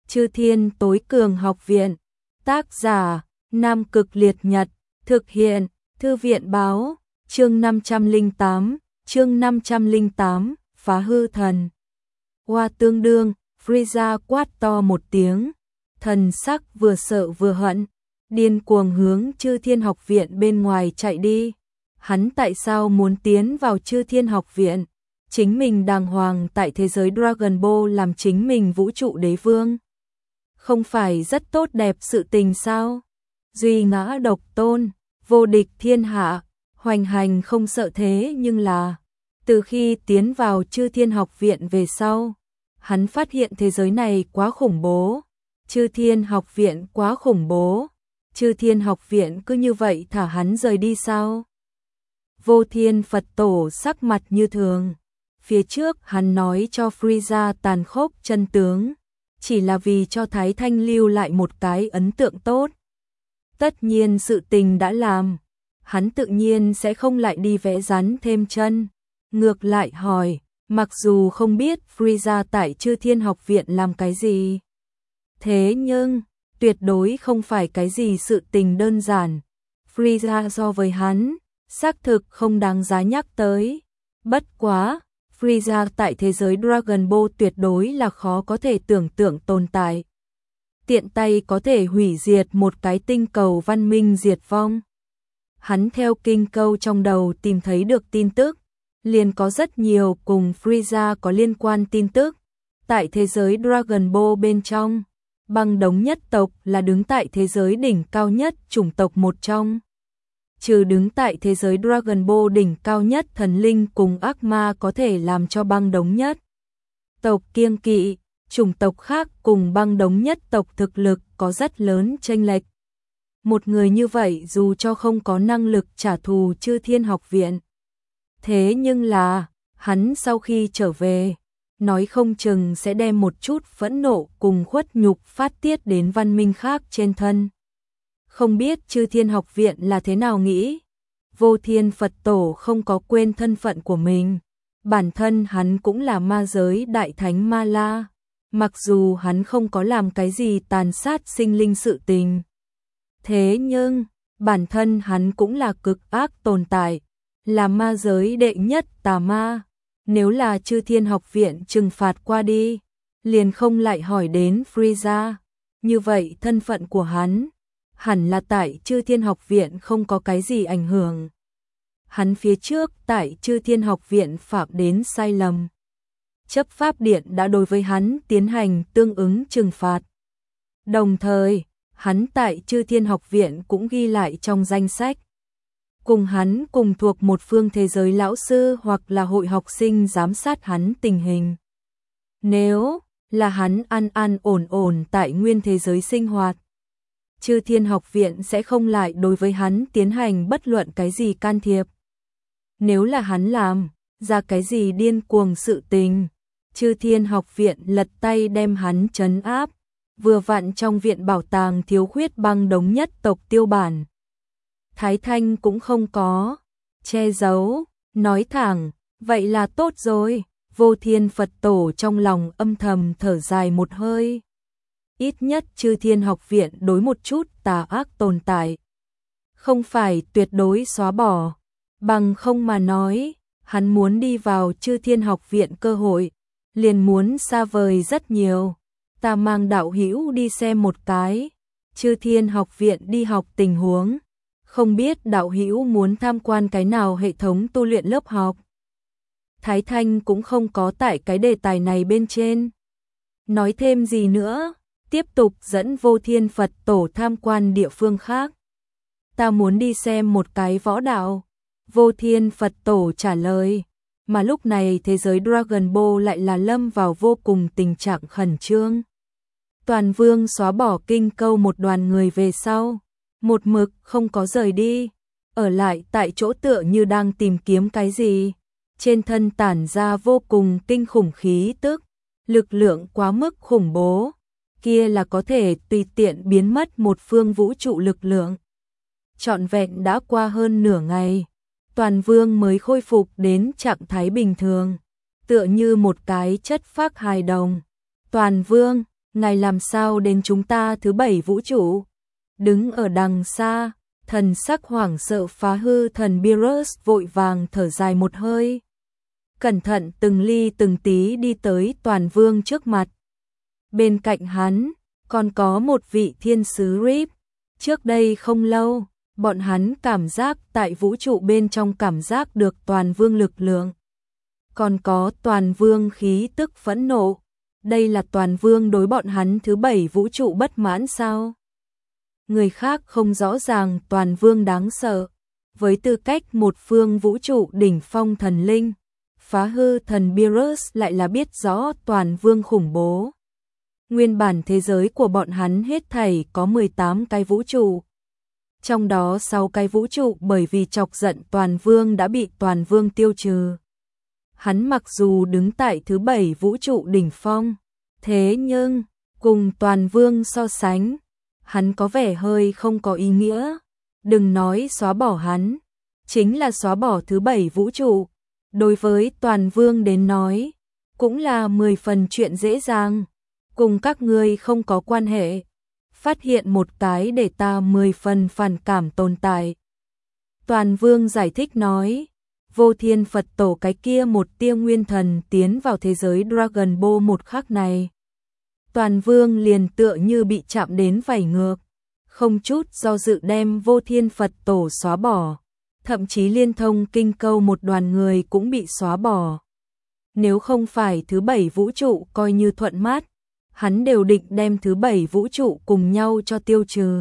Chư Thiên Tối Cường Học Viện. Tác giả: Nam Cực Liệt Nhật. Thực hiện: Thư viện báo. Chương 508, Phá hư thần. Hoa tương đương, Frieza quát to một tiếng, thần sắc vừa sợ vừa hận, điên cuồng hướng Chư Thiên Học Viện bên ngoài chạy đi. Hắn tại sao muốn tiến vào Chư Thiên Học Viện? Chính mình đàng hoàng tại thế giới Dragon Ball làm chính mình vũ trụ đế vương. Không phải rất tốt đẹp sự tình sao? Duy ngã độc tôn, vô địch thiên hạ, hoành hành không sợ thế, nhưng là từ khi tiến vào Chư Thiên Học Viện về sau, hắn phát hiện thế giới này quá khủng bố, Chư Thiên Học Viện quá khủng bố, Chư Thiên Học Viện cứ như vậy thả hắn rời đi sao? Vô Thiên Phật Tổ sắc mặt như thường, phía trước hắn nói cho Frieza tàn khốc chân tướng, chỉ là vì cho Thái Thanh lưu lại một cái ấn tượng tốt. Tất nhiên sự tình đã làm, hắn tự nhiên sẽ không lại đi vẽ rắn thêm chân. Ngược lại hỏi, mặc dù không biết Frieza tại Chư Thiên Học Viện làm cái gì, thế nhưng tuyệt đối không phải cái gì sự tình đơn giản. Frieza so với hắn, xác thực không đáng giá nhắc tới. Bất quá, Frieza tại thế giới Dragon Ball tuyệt đối là khó có thể tưởng tượng tồn tại. Tiện tay có thể hủy diệt một cái tinh cầu văn minh diệt vong. Hắn theo kinh câu trong đầu tìm thấy được tin tức, liền có rất nhiều cùng Frieza có liên quan tin tức. Tại thế giới Dragon Ball bên trong, băng đống nhất tộc là đứng tại thế giới đỉnh cao nhất chủng tộc một trong. Trừ đứng tại thế giới Dragon Ball đỉnh cao nhất thần linh cùng ác ma có thể làm cho băng đống nhất tộc kiêng kỵ, chủng tộc khác cùng băng đống nhất tộc thực lực có rất lớn chênh lệch. Một người như vậy dù cho không có năng lực trả thù Chư Thiên Học Viện, thế nhưng là hắn sau khi trở về, nói không chừng sẽ đem một chút phẫn nộ cùng khuất nhục phát tiết đến văn minh khác trên thân. Không biết Chư Thiên Học Viện là thế nào nghĩ? Vô Thiên Phật Tổ không có quên thân phận của mình. Bản thân hắn cũng là ma giới đại thánh Ma La. Mặc dù hắn không có làm cái gì tàn sát sinh linh sự tình, thế nhưng bản thân hắn cũng là cực ác tồn tại, là ma giới đệ nhất tà ma. Nếu là Chư Thiên Học Viện trừng phạt qua đi, liền không lại hỏi đến Frieza. Như vậy thân phận của hắn hẳn là tại Chư Thiên Học Viện không có cái gì ảnh hưởng. Hắn phía trước tại Chư Thiên Học Viện phạm đến sai lầm, chấp pháp điện đã đối với hắn tiến hành tương ứng trừng phạt. Đồng thời, hắn tại Chư Thiên Học Viện cũng ghi lại trong danh sách. Cùng hắn cùng thuộc một phương thế giới lão sư hoặc là hội học sinh giám sát hắn tình hình. Nếu là hắn an an ổn ổn tại nguyên thế giới sinh hoạt, Chư Thiên Học Viện sẽ không lại đối với hắn tiến hành bất luận cái gì can thiệp. Nếu là hắn làm ra cái gì điên cuồng sự tình, Chư Thiên Học Viện lật tay đem hắn trấn áp. Vừa vặn trong viện bảo tàng thiếu khuyết băng đống nhất tộc tiêu bản, Thái Thanh cũng không có che giấu, nói thẳng, vậy là tốt rồi. Vô Thiên Phật Tổ trong lòng âm thầm thở dài một hơi. Ít nhất Chư Thiên Học Viện đối một chút tà ác tồn tại, không phải tuyệt đối xóa bỏ. Bằng không mà nói, hắn muốn đi vào Chư Thiên Học Viện cơ hội, liền muốn xa vời rất nhiều. Ta mang đạo hữu đi xem một cái Chư Thiên Học Viện đi học tình huống. Không biết đạo hữu muốn tham quan cái nào hệ thống tu luyện lớp học? Thái Thanh cũng không có tại cái đề tài này bên trên nói thêm gì nữa, tiếp tục dẫn Vô Thiên Phật Tổ tham quan địa phương khác. Ta muốn đi xem một cái võ đạo. Vô Thiên Phật Tổ trả lời. Mà lúc này thế giới Dragon Ball lại là lâm vào vô cùng tình trạng khẩn trương. Toàn Vương xóa bỏ kinh câu một đoàn người về sau, một mực không có rời đi, ở lại tại chỗ tựa như đang tìm kiếm cái gì. Trên thân tản ra vô cùng kinh khủng khí tức, lực lượng quá mức khủng bố, kia là có thể tùy tiện biến mất một phương vũ trụ lực lượng. Trọn vẹn đã qua hơn nửa ngày, Toàn Vương mới khôi phục đến trạng thái bình thường, tựa như một cái chất phác hài đồng. Toàn Vương, ngài làm sao đến chúng ta thứ 7 vũ trụ? Đứng ở đằng xa, thần sắc hoảng sợ Phá Hư Thần Beerus vội vàng thở dài một hơi. Cẩn thận từng ly từng tí đi tới Toàn Vương trước mặt. Bên cạnh hắn, còn có một vị thiên sứ Rip. Trước đây không lâu, bọn hắn cảm giác tại vũ trụ bên trong cảm giác được Toàn Vương lực lượng. Còn có Toàn Vương khí tức phẫn nộ. Đây là Toàn Vương đối bọn hắn thứ 7 vũ trụ bất mãn sao? Người khác không rõ ràng Toàn Vương đáng sợ. Với tư cách một phương vũ trụ đỉnh phong thần linh, Phá Hư Thần Beerus lại là biết rõ Toàn Vương khủng bố. Nguyên bản thế giới của bọn hắn hết thảy có 18 cái vũ trụ. Trong đó 6 cái vũ trụ bởi vì chọc giận Toàn Vương đã bị Toàn Vương tiêu trừ. Hắn mặc dù đứng tại thứ 7 vũ trụ đỉnh phong, thế nhưng cùng Toàn Vương so sánh, hắn có vẻ hơi không có ý nghĩa. Đừng nói xóa bỏ hắn, chính là xóa bỏ thứ 7 vũ trụ. Đối với Toàn Vương đến nói, cũng là 10 phần chuyện dễ dàng. Cùng các ngươi không có quan hệ. Phát hiện một cái để ta 10 phần phản cảm tồn tại. Toàn Vương giải thích nói, Vô Thiên Phật Tổ cái kia một tia nguyên thần tiến vào thế giới Dragon Ball một khắc này. Toàn Vương liền tựa như bị chạm đến vảy ngược, không chút do dự đem Vô Thiên Phật Tổ xóa bỏ. Thậm chí liên thông kinh câu một đoàn người cũng bị xóa bỏ. Nếu không phải thứ 7 vũ trụ coi như thuận mát, hắn đều định đem thứ 7 vũ trụ cùng nhau cho tiêu trừ.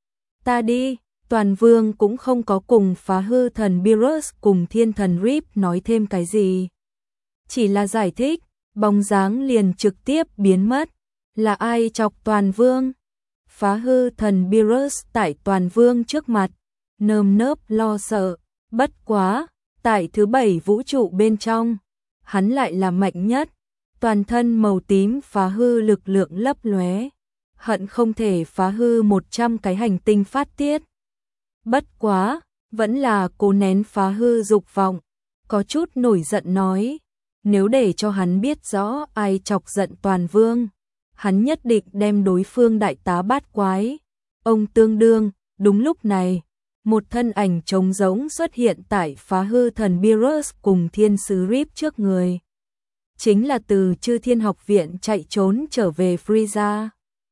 Ta đi, Toàn Vương cũng không có cùng Phá Hư Thần Beerus cùng Thiên Thần Rip nói thêm cái gì. Chỉ là giải thích, bóng dáng liền trực tiếp biến mất. Là ai chọc Toàn Vương? Phá Hư Thần Beerus tại Toàn Vương trước mặt, nơm nớp lo sợ, bất quá, tại thứ 7 vũ trụ bên trong, hắn lại là mạnh nhất. Toàn thân màu tím phá hư lực lượng lấp lóe, hận không thể phá hư 100 cái hành tinh phát tiết. Bất quá, vẫn là cố nén phá hư dục vọng, có chút nổi giận nói, nếu để cho hắn biết rõ ai chọc giận Toàn Vương, hắn nhất định đem đối phương đại tá bát quái. Ông tương đương, đúng lúc này, một thân ảnh trống rỗng xuất hiện tại Phá Hư Thần Beerus cùng Thiên sứ Rip trước người. Chính là từ Chư Thiên Học Viện chạy trốn trở về Frieza.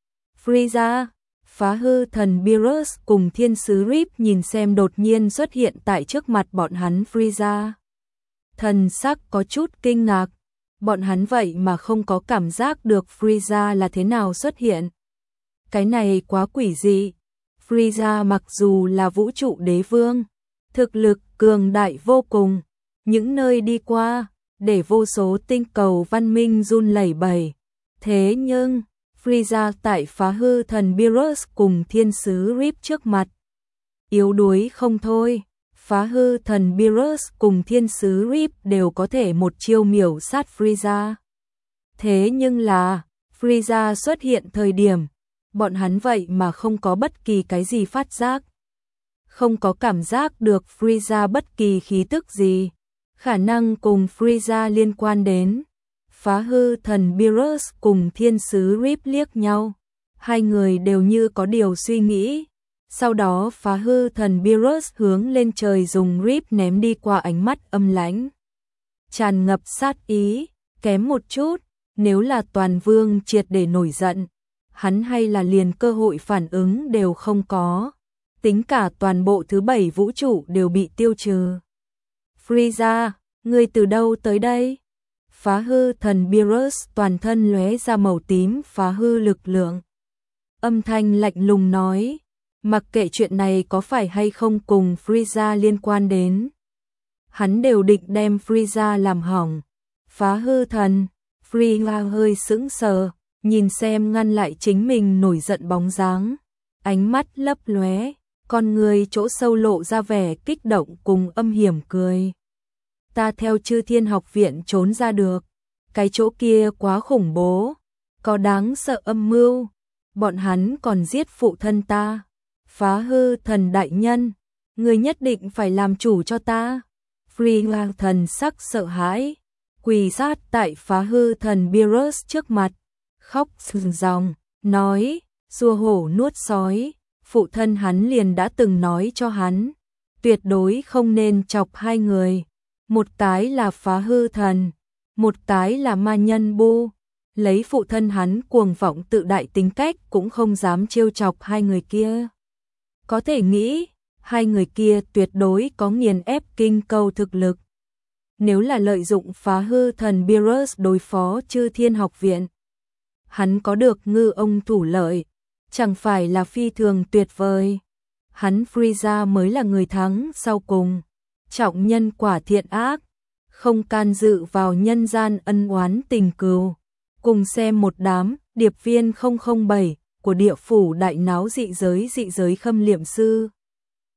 Frieza, Phá Hư Thần Beerus cùng Thiên sứ Rip nhìn xem đột nhiên xuất hiện tại trước mặt bọn hắn Frieza. Thần sắc có chút kinh ngạc, bọn hắn vậy mà không có cảm giác được Frieza là thế nào xuất hiện. Cái này quá quỷ dị. Frieza mặc dù là vũ trụ đế vương, thực lực cường đại vô cùng, những nơi đi qua, để vô số tinh cầu văn minh run lẩy bẩy. Thế nhưng, Frieza tại Phá Hư Thần Beerus cùng Thiên sứ Rip trước mặt, yếu đuối không thôi. Phá Hư Thần Beerus cùng Thiên sứ Rip đều có thể một chiêu miểu sát Frieza. Thế nhưng là, Frieza xuất hiện thời điểm, bọn hắn vậy mà không có bất kỳ cái gì phát giác. Không có cảm giác được Frieza bất kỳ khí tức gì. Khả năng cùng Frieza liên quan đến. Phá Hư Thần Beerus cùng Thiên sứ Rip liếc nhau. Hai người đều như có điều suy nghĩ. Sau đó Phá Hư Thần Beerus hướng lên trời dùng Rip ném đi qua ánh mắt âm lãnh, tràn ngập sát ý. Kém một chút, nếu là Toàn Vương triệt để nổi giận, hắn hay là liền cơ hội phản ứng đều không có. Tính cả toàn bộ thứ 7 vũ trụ đều bị tiêu trừ. Frieza, ngươi từ đâu tới đây? Phá Hư Thần Beerus toàn thân lóe ra màu tím phá hư lực lượng. Âm thanh lạnh lùng nói, mặc kệ chuyện này có phải hay không cùng Frieza liên quan đến, hắn đều định đem Frieza làm hỏng. Phá Hư Thần, Frieza hơi sững sờ, nhìn xem ngăn lại chính mình nổi giận bóng dáng, ánh mắt lấp lóe, con người chỗ sâu lộ ra vẻ kích động cùng âm hiểm cười. Ta theo Chư Thiên Học Viện trốn ra được, cái chỗ kia quá khủng bố, có đáng sợ âm mưu, bọn hắn còn giết phụ thân ta. Phá Hư Thần đại nhân, người nhất định phải làm chủ cho ta. Frieza thần sắc sợ hãi, quỳ sát tại Phá Hư Thần Beerus trước mặt, khóc ròng ròng, nói, rùa hổ nuốt sói, phụ thân hắn liền đã từng nói cho hắn, tuyệt đối không nên chọc hai người, một tái là Phá Hư Thần, một tái là ma nhân Bu. Lấy phụ thân hắn cuồng vọng tự đại tính cách cũng không dám trêu chọc hai người kia. Có thể nghĩ, hai người kia tuyệt đối có nghiền ép kinh câu thực lực. Nếu là lợi dụng Phá Hư Thần Beerus đối phó Chư Thiên Học Viện, hắn có được ngư ông thủ lợi, chẳng phải là phi thường tuyệt vời. Hắn Frieza mới là người thắng sau cùng, trọng nhân quả thiện ác, không can dự vào nhân gian ân oán tình cừu. Cùng xem một đám điệp viên 007 của địa phủ đại náo dị giới khâm liệm sư.